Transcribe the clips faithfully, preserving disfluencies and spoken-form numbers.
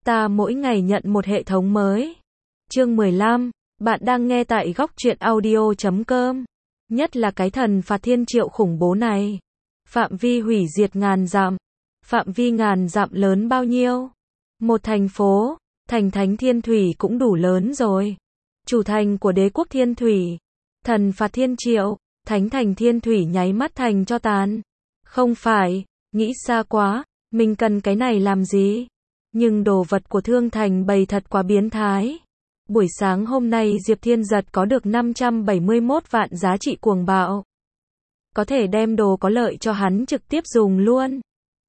Ta mỗi ngày nhận một hệ thống mới. Chương mười lăm, bạn đang nghe tại góc truyện audio chấm com. Nhất là cái thần phạt thiên triệu khủng bố này. Phạm vi hủy diệt ngàn dặm. Phạm vi ngàn dặm lớn bao nhiêu? Một thành phố, thành thánh thiên thủy cũng đủ lớn rồi. Chủ thành của đế quốc thiên thủy. Thần phạt thiên triệu, thánh thành thiên thủy nháy mắt thành cho tàn. Không phải, nghĩ xa quá, mình cần cái này làm gì? Nhưng đồ vật của Thương Thành bày thật quá biến thái. Buổi sáng hôm nay Diệp Thiên Giật có được năm trăm bảy mươi mốt vạn giá trị cuồng bạo. Có thể đem đồ có lợi cho hắn trực tiếp dùng luôn.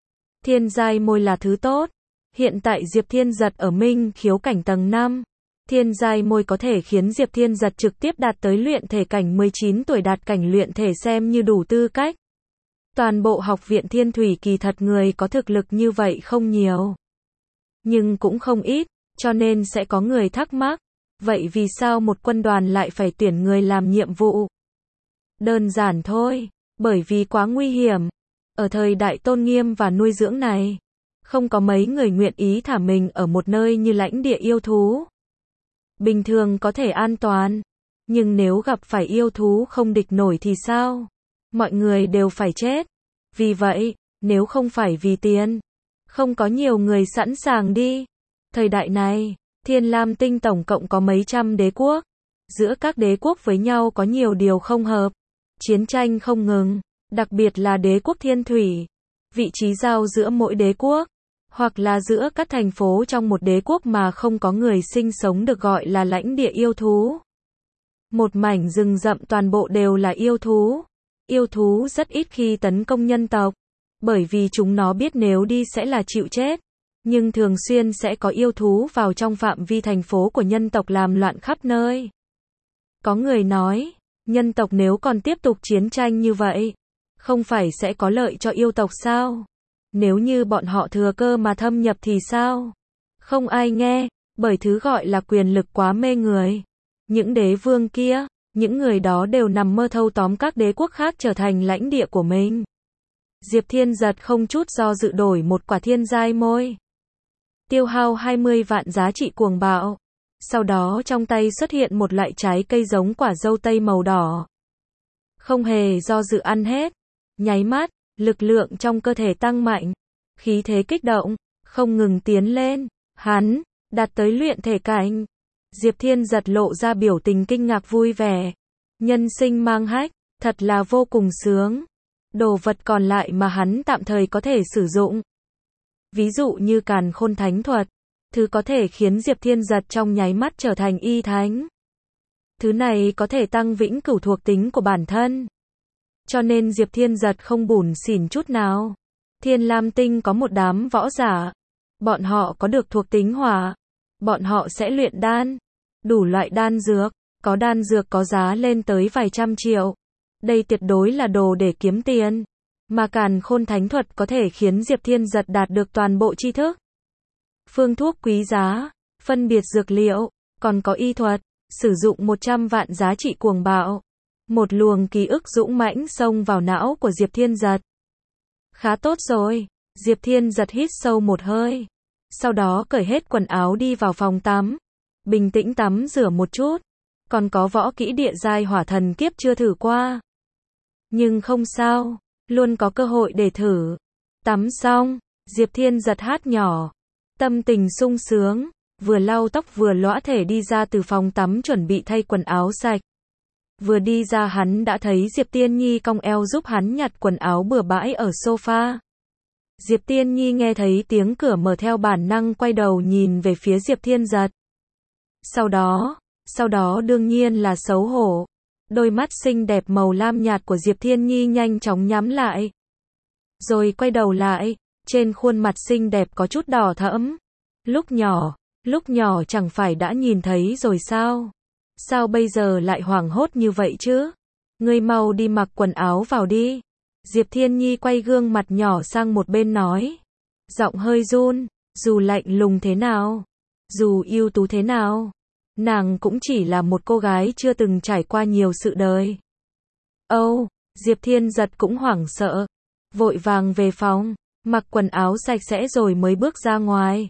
Thiên giai môi là thứ tốt. Hiện tại Diệp Thiên Giật ở Minh khiếu cảnh tầng năm. Thiên giai môi có thể khiến Diệp Thiên Giật trực tiếp đạt tới luyện thể cảnh mười chín tuổi, đạt cảnh luyện thể xem như đủ tư cách. Toàn bộ học viện Thiên Thủy kỳ thật người có thực lực như vậy không nhiều. Nhưng cũng không ít, cho nên sẽ có người thắc mắc. Vậy vì sao một quân đoàn lại phải tuyển người làm nhiệm vụ? Đơn giản thôi, bởi vì quá nguy hiểm. Ở thời đại tôn nghiêm và nuôi dưỡng này, không có mấy người nguyện ý thả mình ở một nơi như lãnh địa yêu thú. Bình thường có thể an toàn, nhưng nếu gặp phải yêu thú không địch nổi thì sao? Mọi người đều phải chết. Vì vậy, nếu không phải vì tiền, không có nhiều người sẵn sàng đi. Thời đại này, Thiên Lam Tinh tổng cộng có mấy trăm đế quốc. Giữa các đế quốc với nhau có nhiều điều không hợp. Chiến tranh không ngừng, đặc biệt là đế quốc Thiên Thủy. Vị trí giao giữa mỗi đế quốc, hoặc là giữa các thành phố trong một đế quốc mà không có người sinh sống được gọi là lãnh địa yêu thú. Một mảnh rừng rậm toàn bộ đều là yêu thú. Yêu thú rất ít khi tấn công nhân tộc, bởi vì chúng nó biết nếu đi sẽ là chịu chết. Nhưng thường xuyên sẽ có yêu thú vào trong phạm vi thành phố của nhân tộc làm loạn khắp nơi. Có người nói, nhân tộc nếu còn tiếp tục chiến tranh như vậy, không phải sẽ có lợi cho yêu tộc sao? Nếu như bọn họ thừa cơ mà thâm nhập thì sao? Không ai nghe, bởi thứ gọi là quyền lực quá mê người. Những đế vương kia, những người đó đều nằm mơ thâu tóm các đế quốc khác trở thành lãnh địa của mình. Diệp Thiên Giật không chút do dự đổi một quả thiên giai môi. Tiêu hao hai mươi vạn giá trị cuồng bạo. Sau đó trong tay xuất hiện một loại trái cây giống quả dâu tây màu đỏ. Không hề do dự ăn hết. Nháy mắt, lực lượng trong cơ thể tăng mạnh. Khí thế kích động, không ngừng tiến lên. Hắn, đạt tới luyện thể cảnh. Diệp Thiên Giật lộ ra biểu tình kinh ngạc vui vẻ. Nhân sinh mang hách, thật là vô cùng sướng. Đồ vật còn lại mà hắn tạm thời có thể sử dụng. Ví dụ như Càn Khôn Thánh Thuật, thứ có thể khiến Diệp Thiên Giật trong nháy mắt trở thành y thánh. Thứ này có thể tăng vĩnh cửu thuộc tính của bản thân. Cho nên Diệp Thiên Giật không bủn xỉn chút nào. Thiên Lam Tinh có một đám võ giả. Bọn họ có được thuộc tính hỏa. Bọn họ sẽ luyện đan. Đủ loại đan dược. Có đan dược có giá lên tới vài trăm triệu. Đây tuyệt đối là đồ để kiếm tiền. Mà Càn Khôn Thánh Thuật có thể khiến Diệp Thiên Giật đạt được toàn bộ tri thức. Phương thuốc quý giá, phân biệt dược liệu, còn có y thuật, sử dụng một trăm vạn giá trị cuồng bạo. Một luồng ký ức dũng mãnh xông vào não của Diệp Thiên Giật. Khá tốt rồi, Diệp Thiên Giật hít sâu một hơi. Sau đó cởi hết quần áo đi vào phòng tắm. Bình tĩnh tắm rửa một chút. Còn có võ kỹ địa giai hỏa thần kiếp chưa thử qua. Nhưng không sao, luôn có cơ hội để thử. Tắm xong, Diệp Thiên Giật hát nhỏ. Tâm tình sung sướng, vừa lau tóc vừa lõa thể đi ra từ phòng tắm chuẩn bị thay quần áo sạch. Vừa đi ra hắn đã thấy Diệp Tiên Nhi cong eo giúp hắn nhặt quần áo bừa bãi ở sofa. Diệp Tiên Nhi nghe thấy tiếng cửa mở theo bản năng quay đầu nhìn về phía Diệp Thiên Giật. Sau đó, sau đó đương nhiên là xấu hổ. Đôi mắt xinh đẹp màu lam nhạt của Diệp Thiên Nhi nhanh chóng nhắm lại. Rồi quay đầu lại, trên khuôn mặt xinh đẹp có chút đỏ thẫm. Lúc nhỏ, lúc nhỏ chẳng phải đã nhìn thấy rồi sao? Sao bây giờ lại hoảng hốt như vậy chứ? Ngươi mau đi mặc quần áo vào đi. Diệp Thiên Nhi quay gương mặt nhỏ sang một bên nói. Giọng hơi run, dù lạnh lùng thế nào, dù ưu tú thế nào, nàng cũng chỉ là một cô gái chưa từng trải qua nhiều sự đời. Âu, oh, Diệp Thiên Giật cũng hoảng sợ. Vội vàng về phòng, mặc quần áo sạch sẽ rồi mới bước ra ngoài.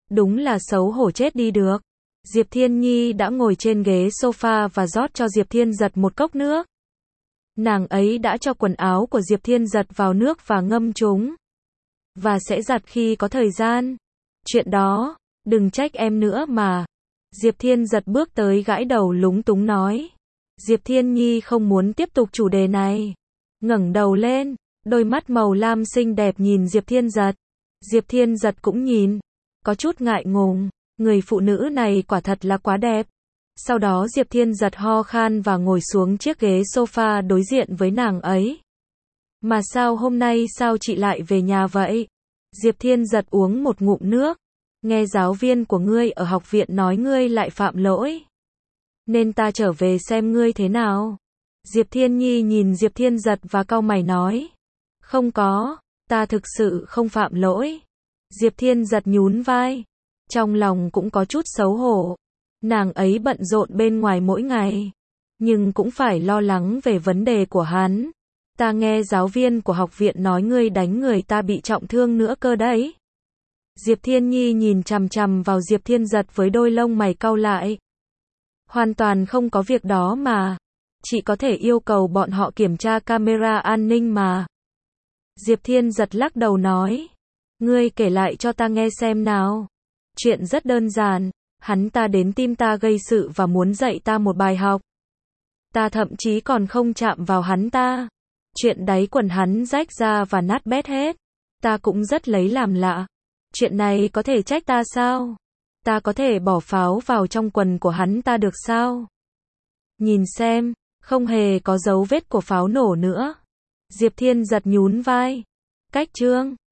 Đúng là xấu hổ chết đi được. Diệp Thiên Nhi đã ngồi trên ghế sofa và rót cho Diệp Thiên Giật một cốc nước. Nàng ấy đã cho quần áo của Diệp Thiên Giật vào nước và ngâm chúng. Và sẽ giặt khi có thời gian. Chuyện đó, đừng trách em nữa mà. Diệp Thiên Giật bước tới gãi đầu lúng túng nói. Diệp Thiên Nhi không muốn tiếp tục chủ đề này. Ngẩng đầu lên, đôi mắt màu lam xinh đẹp nhìn Diệp Thiên Giật. Diệp Thiên Giật cũng nhìn, có chút ngại ngùng, người phụ nữ này quả thật là quá đẹp. Sau đó Diệp Thiên Giật ho khan và ngồi xuống chiếc ghế sofa đối diện với nàng ấy. Mà sao hôm nay sao chị lại về nhà vậy? Diệp Thiên Giật uống một ngụm nước. Nghe giáo viên của ngươi ở học viện nói ngươi lại phạm lỗi. Nên ta trở về xem ngươi thế nào. Diệp Thiên Nhi nhìn Diệp Thiên Giật và cau mày nói. Không có, ta thực sự không phạm lỗi. Diệp Thiên Giật nhún vai. Trong lòng cũng có chút xấu hổ. Nàng ấy bận rộn bên ngoài mỗi ngày. Nhưng cũng phải lo lắng về vấn đề của hắn. Ta nghe giáo viên của học viện nói ngươi đánh người ta bị trọng thương nữa cơ đấy. Diệp Thiên Nhi nhìn chằm chằm vào Diệp Thiên Giật với đôi lông mày cau lại. Hoàn toàn không có việc đó mà. Chị có thể yêu cầu bọn họ kiểm tra camera an ninh mà. Diệp Thiên Giật lắc đầu nói. Ngươi kể lại cho ta nghe xem nào. Chuyện rất đơn giản. Hắn ta đến tim ta gây sự và muốn dạy ta một bài học. Ta thậm chí còn không chạm vào hắn ta. Chuyện đáy quần hắn rách ra và nát bét hết. Ta cũng rất lấy làm lạ. Chuyện này có thể trách ta sao? Ta có thể bỏ pháo vào trong quần của hắn ta được sao? Nhìn xem, không hề có dấu vết của pháo nổ nữa. Diệp Thiên Giật nhún vai. Cách chương